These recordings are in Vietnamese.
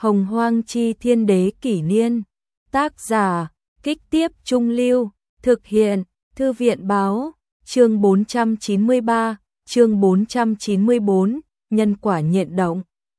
Hồng Hoang Chi Thiên Đế Kỷ Niên. Tác giả, Kích Tiếp Trung Lưu. Thực hiện, Thư viện Báo. Chương 493, chương 494, nhân quả nhện động.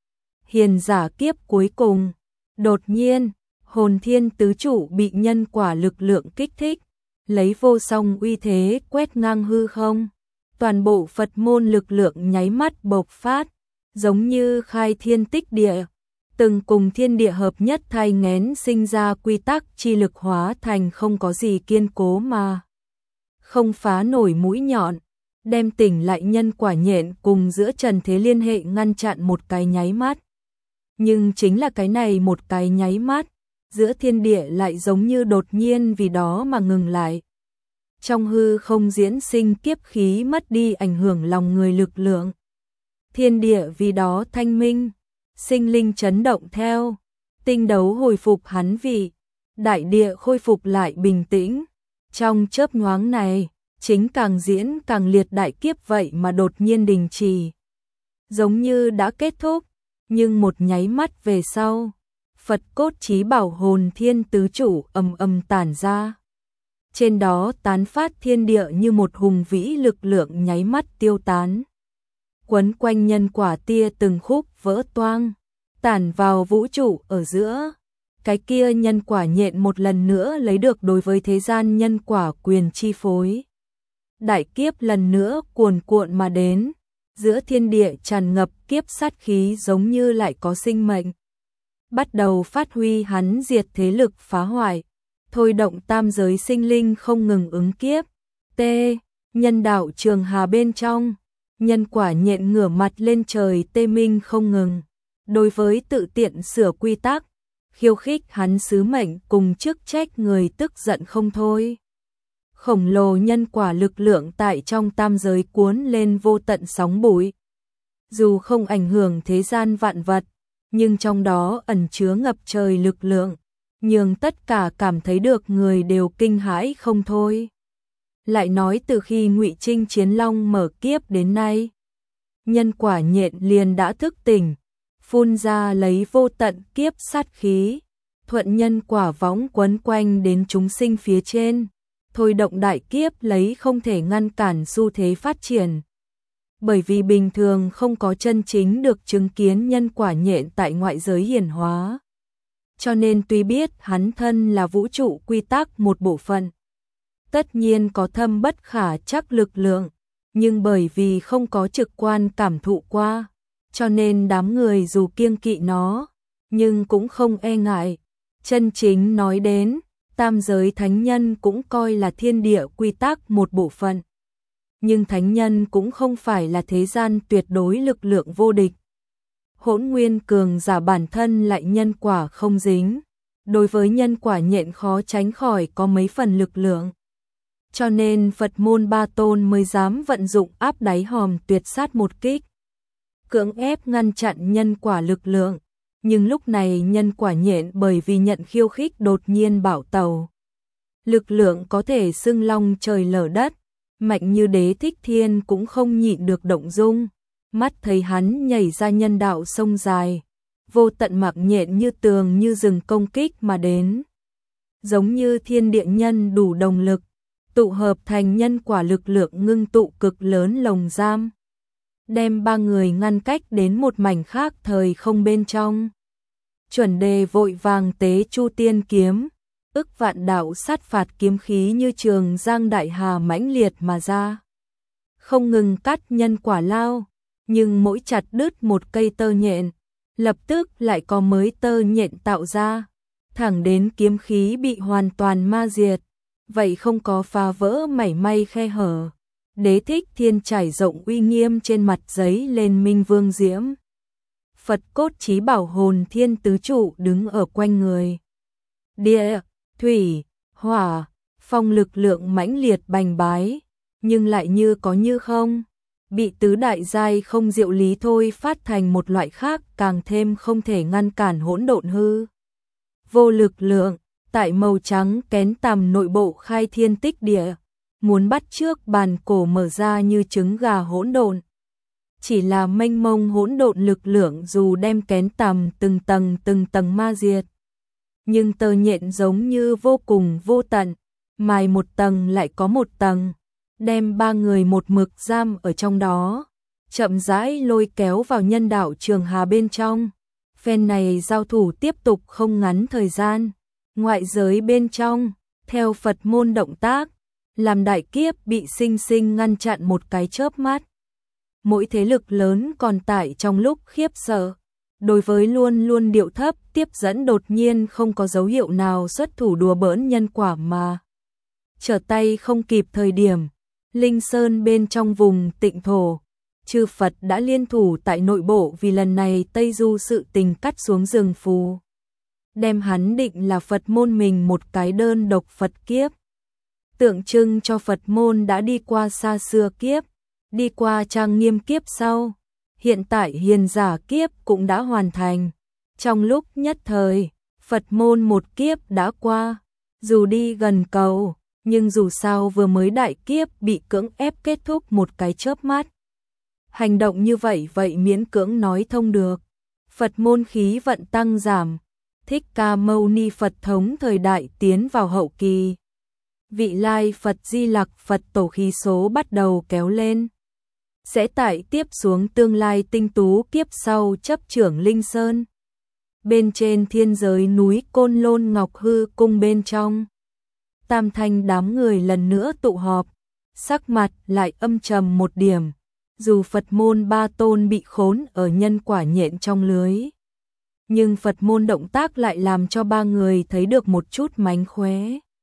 Hiền giả kiếp cuối cùng. Đột nhiên, Hồn Thiên Tứ Chủ bị nhân quả lực lượng kích thích, lấy vô song uy thế quét ngang hư không. Toàn bộ Phật môn lực lượng nháy mắt bộc phát, giống như khai thiên tích địa, từng cùng thiên địa hợp nhất thay nghén sinh ra quy tắc chi lực hóa thành không có gì kiên cố mà không phá nổi mũi nhọn, đem tỉnh lại nhân quả nhện cùng giữa trần thế liên hệ ngăn chặn một cái nháy mắt. Nhưng chính là cái này một cái nháy mắt, giữa thiên địa lại giống như đột nhiên vì đó mà ngừng lại. Trong hư không diễn sinh kiếp khí mất đi ảnh hưởng lòng người lực lượng. Thiên địa vì đó thanh minh, sinh linh chấn động theo, tinh đấu hồi phục hắn vị, đại địa khôi phục lại bình tĩnh. Trong chớp nhoáng này, chính càng diễn càng liệt đại kiếp vậy mà đột nhiên đình chỉ. Giống như đã kết thúc, nhưng một nháy mắt về sau, Phật cốt chí bảo Hồn Thiên Tứ Chủ ầm ầm tản ra. Trên đó tán phát thiên địa như một hùng vĩ lực lượng nháy mắt tiêu tán. Quấn quanh nhân quả tia từng khúc vỡ toang, tản vào vũ trụ ở giữa. Cái kia nhân quả nhện một lần nữa lấy được đối với thế gian nhân quả quyền chi phối. Đại kiếp lần nữa cuồn cuộn mà đến, giữa thiên địa tràn ngập kiếp sát khí giống như lại có sinh mệnh. Bắt đầu phát huy hắn diệt thế lực phá hoại, thôi động tam giới sinh linh không ngừng ứng kiếp. T. Nhân đạo trường hà bên trong, nhân quả nhện ngửa mặt lên trời tê minh không ngừng. Đối với tự tiện sửa quy tắc, khiêu khích hắn sứ mệnh cùng chức trách người tức giận không thôi. Khổng lồ nhân quả lực lượng tại trong tam giới cuốn lên vô tận sóng bụi. Dù không ảnh hưởng thế gian vạn vật, nhưng trong đó ẩn chứa ngập trời lực lượng, nhưng tất cả cảm thấy được người đều kinh hãi không thôi. Lại nói từ khi Ngụy Trinh Chiến Long mở kiếp đến nay, nhân quả nhện liền đã thức tỉnh, phun ra lấy vô tận kiếp sát khí, thuận nhân quả võng quấn quanh đến chúng sinh phía trên, thôi động đại kiếp lấy không thể ngăn cản xu thế phát triển. Bởi vì bình thường không có chân chính được chứng kiến nhân quả nhện tại ngoại giới hiển hóa. Cho nên tuy biết hắn thân là vũ trụ quy tắc một bộ phận, tất nhiên có thâm bất khả trắc lực lượng, nhưng bởi vì không có trực quan cảm thụ qua, cho nên đám người dù kiêng kỵ nó, nhưng cũng không e ngại. Chân chính nói đến, tam giới thánh nhân cũng coi là thiên địa quy tắc một bộ phận. Nhưng thánh nhân cũng không phải là thế gian tuyệt đối lực lượng vô địch. Hỗn nguyên cường giả bản thân lại nhân quả không dính, đối với nhân quả nhện khó tránh khỏi có mấy phần lực lượng. Cho nên Phật môn ba tôn mới dám vận dụng áp đáy hòm tuyệt sát một kích, cưỡng ép ngăn chặn nhân quả lực lượng. Nhưng lúc này nhân quả nhện bởi vì nhận khiêu khích đột nhiên bảo tàu. Lực lượng có thể xưng long trời lở đất, mạnh như Đế Thích Thiên cũng không nhịn được động dung. Mắt thấy hắn nhảy ra nhân đạo sông dài, vô tận mạc nhện như tường như rừng công kích mà đến. Giống như thiên địa nhân đủ đồng lực, tụ hợp thành nhân quả lực lượng ngưng tụ cực lớn lồng giam, đem ba người ngăn cách đến một mảnh khác thời không bên trong. Chuẩn Đề vội vàng tế Chu Tiên kiếm, ức vạn đạo sát phạt kiếm khí như trường giang đại hà mãnh liệt mà ra, không ngừng cắt nhân quả lao, nhưng mỗi chặt đứt một cây tơ nhện, lập tức lại có mới tơ nhện tạo ra, thẳng đến kiếm khí bị hoàn toàn ma diệt, vậy không có phá vỡ mảy may khe hở. Đế Thích Thiên trải rộng uy nghiêm trên mặt giấy lên minh vương diễm. Phật cốt chí bảo Hồn Thiên Tứ Trụ đứng ở quanh người. Địa, thủy, hỏa, phong lực lượng mãnh liệt bành bái, nhưng lại như có như không, bị tứ đại giai không diệu lý thôi phát thành một loại khác càng thêm không thể ngăn cản hỗn độn hư. Vô lực lượng, tại màu trắng kén tằm nội bộ khai thiên tích địa, muốn bắt trước bàn cổ mở ra như trứng gà hỗn độn. chỉ là mênh mông hỗn độn lực lượng dù đem kén tầm từng tầng ma diệt. Nhưng tơ nhện giống như vô cùng vô tận, mài một tầng lại có một tầng, đem ba người một mực giam ở trong đó, chậm rãi lôi kéo vào nhân đạo trường hà bên trong. Phen này giao thủ tiếp tục không ngắn thời gian, ngoại giới bên trong, theo Phật môn động tác, làm đại kiếp bị sinh sinh ngăn chặn một cái chớp mắt. Mỗi thế lực lớn còn tại trong lúc khiếp sợ, đối với luôn luôn điệu thấp tiếp dẫn đột nhiên không có dấu hiệu nào xuất thủ đùa bỡn nhân quả mà. Trở tay không kịp thời điểm, Linh Sơn bên trong vùng Tịnh thổ, chư Phật đã liên thủ tại nội bộ vì lần này Tây Du sự tình cắt xuống rừng phù. Đem hắn định là Phật môn mình một cái đơn độc Phật kiếp. Tượng trưng cho Phật môn đã đi qua xa xưa kiếp, đi qua trang nghiêm kiếp sau. Hiện tại hiền giả kiếp cũng đã hoàn thành. Trong lúc nhất thời, Phật môn một kiếp đã qua. Dù đi gần cầu, nhưng dù sao vừa mới đại kiếp bị cưỡng ép kết thúc một cái chớp mắt. Hành động như vậy miễn cưỡng nói thông được. Phật môn khí vận tăng giảm. Thích Ca Mâu Ni Phật thống thời đại tiến vào hậu kỳ. Vị lai Phật Di Lặc Phật tổ khí số bắt đầu kéo lên. Sẽ tải tiếp xuống tương lai tinh tú kiếp sau chấp trưởng Linh Sơn. Bên trên thiên giới núi Côn Lôn Ngọc Hư cung bên trong. Tam thanh đám người lần nữa tụ họp, sắc mặt lại âm trầm một điểm. Dù Phật môn ba tôn bị khốn ở nhân quả nhện trong lưới, nhưng Phật môn động tác lại làm cho ba người thấy được một chút mánh khóe.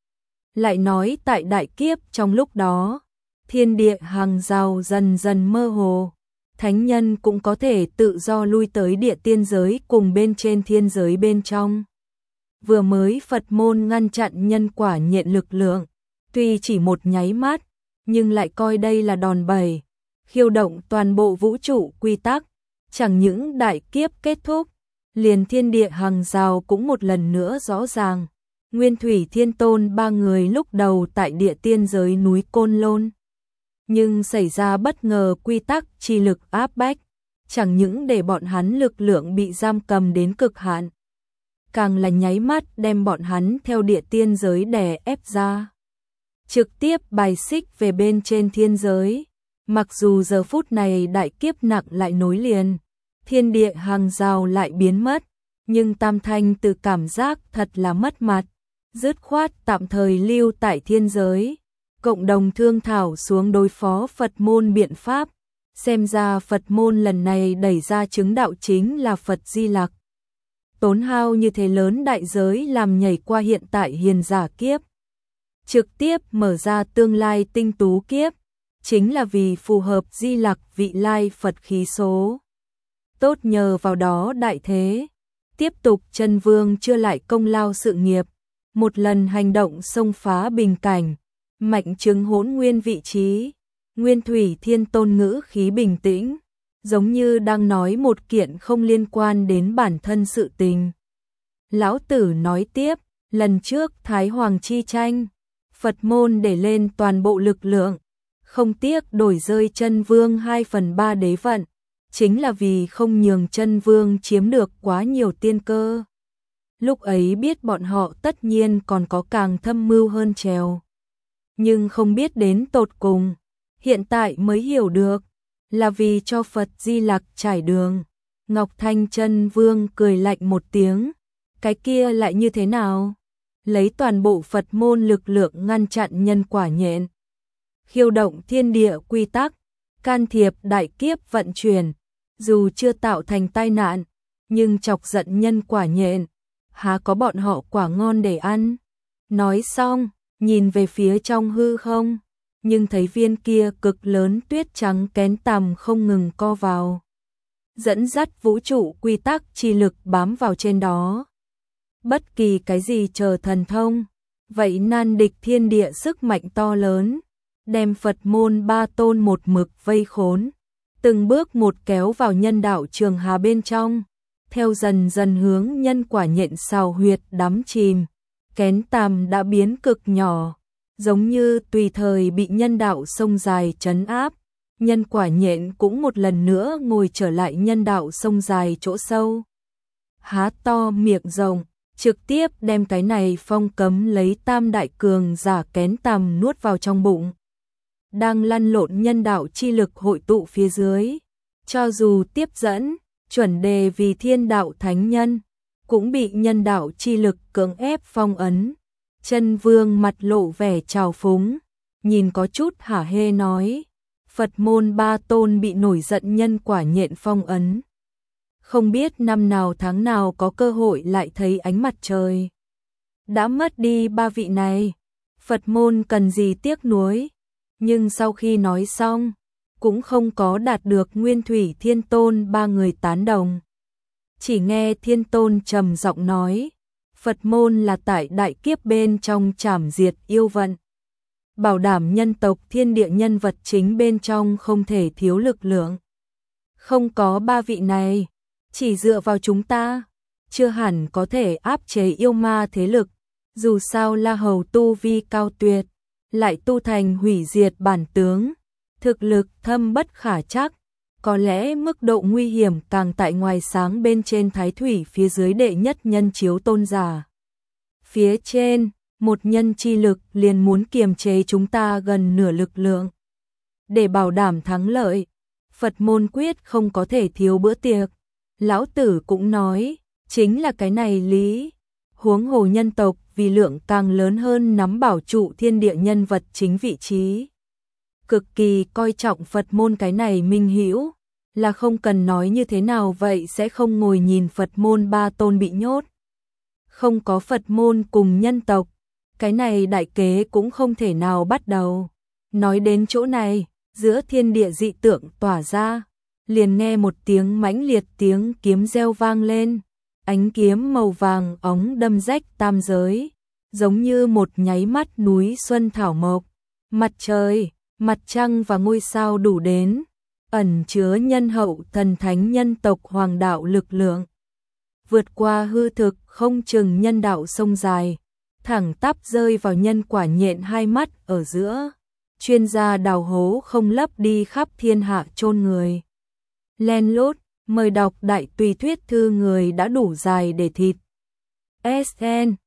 Lại nói tại đại kiếp trong lúc đó, thiên địa hàng rào dần dần mơ hồ, thánh nhân cũng có thể tự do lui tới địa tiên giới cùng bên trên thiên giới bên trong. Vừa mới Phật môn ngăn chặn nhân quả nhện lực lượng, tuy chỉ một nháy mắt, nhưng lại coi đây là đòn bẩy, khiêu động toàn bộ vũ trụ quy tắc, chẳng những đại kiếp kết thúc, liền thiên địa hàng rào cũng một lần nữa rõ ràng. Nguyên Thủy Thiên Tôn ba người lúc đầu tại địa tiên giới núi Côn Lôn, nhưng xảy ra bất ngờ quy tắc chi lực áp bách, chẳng những để bọn hắn lực lượng bị giam cầm đến cực hạn, càng là nháy mắt đem bọn hắn theo địa tiên giới đè ép ra, trực tiếp bài xích về bên trên thiên giới. Mặc dù giờ phút này đại kiếp nặng lại nối liền, thiên địa hàng rào lại biến mất, nhưng Tam Thanh từ cảm giác thật là mất mặt, dứt khoát tạm thời lưu tại thiên giới, cộng đồng thương thảo xuống đối phó Phật môn biện pháp. Xem ra Phật môn lần này đẩy ra chứng đạo chính là Phật Di Lặc. Tốn hao như thế lớn đại giới làm nhảy qua hiện tại hiền giả kiếp, trực tiếp mở ra tương lai tinh tú kiếp, chính là vì phù hợp Di Lặc vị lai Phật khí số. Tốt nhờ vào đó đại thế, tiếp tục chân vương chưa lại công lao sự nghiệp, một lần hành động xông phá bình cảnh, mạnh chứng hỗn nguyên vị trí. Nguyên Thủy Thiên Tôn ngữ khí bình tĩnh, giống như đang nói một kiện không liên quan đến bản thân sự tình. Lão tử nói tiếp, lần trước Thái Hoàng chi tranh, Phật môn để lên toàn bộ lực lượng, không tiếc đổi rơi chân vương 2/3 đế vận, chính là vì không nhường chân vương chiếm được quá nhiều tiên cơ. Lúc ấy biết bọn họ tất nhiên còn có càng thâm mưu hơn trèo, nhưng không biết đến tột cùng, hiện tại mới hiểu được, là vì cho Phật Di Lặc trải đường. Ngọc Thanh chân vương cười lạnh một tiếng, cái kia lại như thế nào? Lấy toàn bộ Phật môn lực lượng ngăn chặn nhân quả nhện, khiêu động thiên địa quy tắc, can thiệp đại kiếp vận chuyển, dù chưa tạo thành tai nạn, nhưng chọc giận nhân quả nhện, há có bọn họ quả ngon để ăn. Nói xong, nhìn về phía trong hư không, nhưng thấy viên kia cực lớn tuyết trắng kén tằm không ngừng co vào, dẫn dắt vũ trụ quy tắc chi lực bám vào trên đó. Bất kỳ cái gì chờ thần thông, vậy nan địch thiên địa sức mạnh to lớn, đem Phật môn ba tôn một mực vây khốn, từng bước một kéo vào nhân đạo trường hà bên trong, theo dần dần hướng nhân quả nhện xào huyệt đắm chìm, kén tằm đã biến cực nhỏ, giống như tùy thời bị nhân đạo sông dài trấn áp, nhân quả nhện cũng một lần nữa ngồi trở lại nhân đạo sông dài chỗ sâu. Há to miệng rộng, trực tiếp đem cái này phong cấm lấy tam đại cường giả kén tằm nuốt vào trong bụng. Đang lăn lộn nhân đạo chi lực hội tụ phía dưới, cho dù tiếp dẫn, chuẩn đề vì thiên đạo thánh nhân, cũng bị nhân đạo chi lực cưỡng ép phong ấn. Chân Vương mặt lộ vẻ trào phúng, nhìn có chút hả hê nói, Phật môn ba tôn bị nổi giận nhân quả nhện phong ấn. Không biết năm nào tháng nào có cơ hội lại thấy ánh mặt trời. Đã mất đi ba vị này, Phật môn cần gì tiếc nuối. Nhưng sau khi nói xong, cũng không có đạt được Nguyên Thủy Thiên Tôn ba người tán đồng. Chỉ nghe Thiên Tôn trầm giọng nói, Phật môn là tại đại kiếp bên trong trảm diệt yêu vận, bảo đảm nhân tộc thiên địa nhân vật chính bên trong không thể thiếu lực lượng. Không có ba vị này, chỉ dựa vào chúng ta, chưa hẳn có thể áp chế yêu ma thế lực. Dù sao La Hầu tu vi cao tuyệt, lại tu thành hủy diệt bản tướng, thực lực thâm bất khả trắc, có lẽ mức độ nguy hiểm càng tại ngoài sáng bên trên thái thủy phía dưới đệ nhất nhân chiếu tôn giả. Phía trên, một nhân chi lực liền muốn kiềm chế chúng ta gần nửa lực lượng. Để bảo đảm thắng lợi, Phật môn quyết không có thể thiếu bữa tiệc. Lão Tử cũng nói, chính là cái này lý. Huống hồ nhân tộc vì lượng càng lớn hơn nắm bảo trụ thiên địa nhân vật chính vị trí. Cực kỳ coi trọng Phật môn cái này minh hữu, là không cần nói như thế nào vậy sẽ không ngồi nhìn Phật môn ba tôn bị nhốt. Không có Phật môn cùng nhân tộc, cái này đại kế cũng không thể nào bắt đầu. Nói đến chỗ này, giữa thiên địa dị tượng tỏa ra, liền nghe một tiếng mãnh liệt tiếng kiếm reo vang lên. Ánh kiếm màu vàng óng đâm rách tam giới, giống như một nháy mắt núi xuân thảo mộc, mặt trời, mặt trăng và ngôi sao đủ đến, ẩn chứa nhân hậu thần thánh nhân tộc hoàng đạo lực lượng. Vượt qua hư thực không chừng nhân đạo sông dài, thẳng tắp rơi vào nhân quả nhện hai mắt ở giữa. Chuyên gia đào hố không lấp đi khắp thiên hạ chôn người. Len lút, mời đọc đại tùy thuyết thư người đã đủ dài để thịt. SN